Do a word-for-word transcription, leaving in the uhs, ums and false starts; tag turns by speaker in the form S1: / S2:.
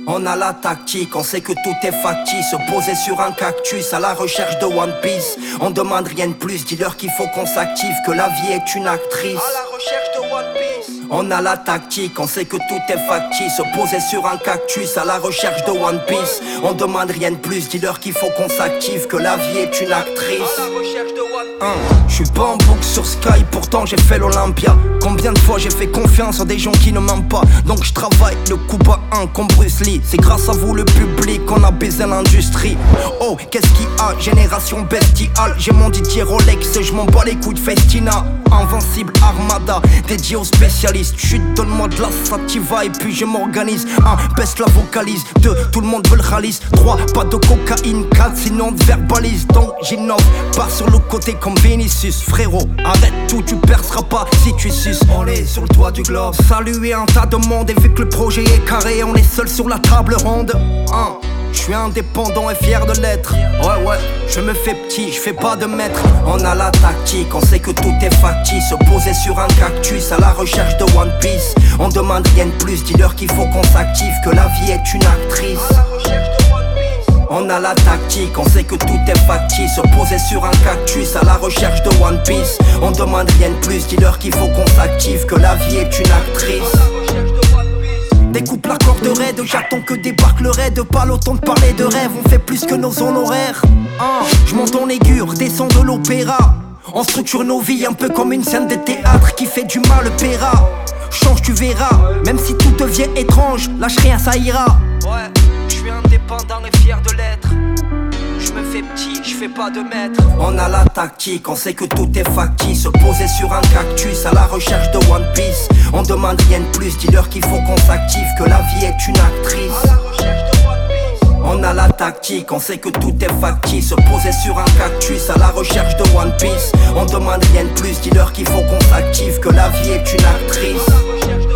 S1: On a la tactique, on sait que tout est factice. Se poser sur un cactus à la recherche de One Piece. On demande rien de plus, dis-leur qu'il faut qu'on s'active, que la vie est une actrice. À la recherche de One Piece. On a la tactique, on sait que tout est factice. Se poser sur un cactus à la recherche de One Piece. On demande rien de plus, dis-leur qu'il faut qu'on s'active, que la vie est une actrice. À la recherche de One Piece. Hein, je suis pas en boucle sur Sky, pourtant j'ai fait l'Olympia. Combien de fois j'ai fait confiance à des gens qui ne mentent pas. Donc je travaille le coup bas un comme Bruce Lee. C'est grâce à vous le public qu'on a baisé l'industrie. Oh, qu'est-ce qu'il y a, génération bestiale. J'ai mon Didier Rolex, je m'en bats les couilles de Festina. Invincible Armada, dédié aux spécialistes. Chut, donne-moi de la sativa et puis je m'organise. Un, baisse la vocalise. Deux, tout le monde veut le ralice. Trois, pas de cocaïne. Quatre, sinon on te verbalise. Donc j'innove, pars sur le côté comme Vinicius. Frérot, arrête tout, tu perceras pas si tu suces. On est sur le toit du globe, saluer un tas de monde. Et vu que le projet est carré, on est seul sur la table ronde. Un, je suis indépendant et fier de l'être. Ouais ouais, je me fais petit, je fais pas de maître. On a la tactique, on sait que tout est factice. Se poser sur un cactus à la recherche de One Piece. On demande rien de plus, dis-leur qu'il faut qu'on s'active, que la vie est une actrice. À la recherche de One Piece. On a la tactique, on sait que tout est factice. Se poser sur un cactus à la recherche de One Piece. On demande rien de plus, dis-leur qu'il faut qu'on s'active, que la vie est une actrice. Découpe la corde raide, j'attends que débarque le raid. Pas le temps de parler de rêve, on fait plus que nos honoraires. Ah, je monte en aiguë, descends de l'opéra. On structure nos vies un peu comme une scène de théâtre qui fait du mal paiera. Change, tu verras, même si tout devient étrange, lâche rien, ça ira. Ouais, je suis indépendant et fier de l'être. Je me fais petit, je fais pas de maître. On a la tactique, on sait que tout est factice. Se poser sur un cactus à la recherche de One Piece. On demande rien de plus, dis-leur qu'il faut qu'on s'active, que la vie est une actrice. À la recherche de One Piece. On a la tactique, on sait que tout est factice. Se poser sur un cactus à la recherche de One Piece. On demande rien de plus, dis-leur qu'il faut qu'on s'active, que la vie est une actrice.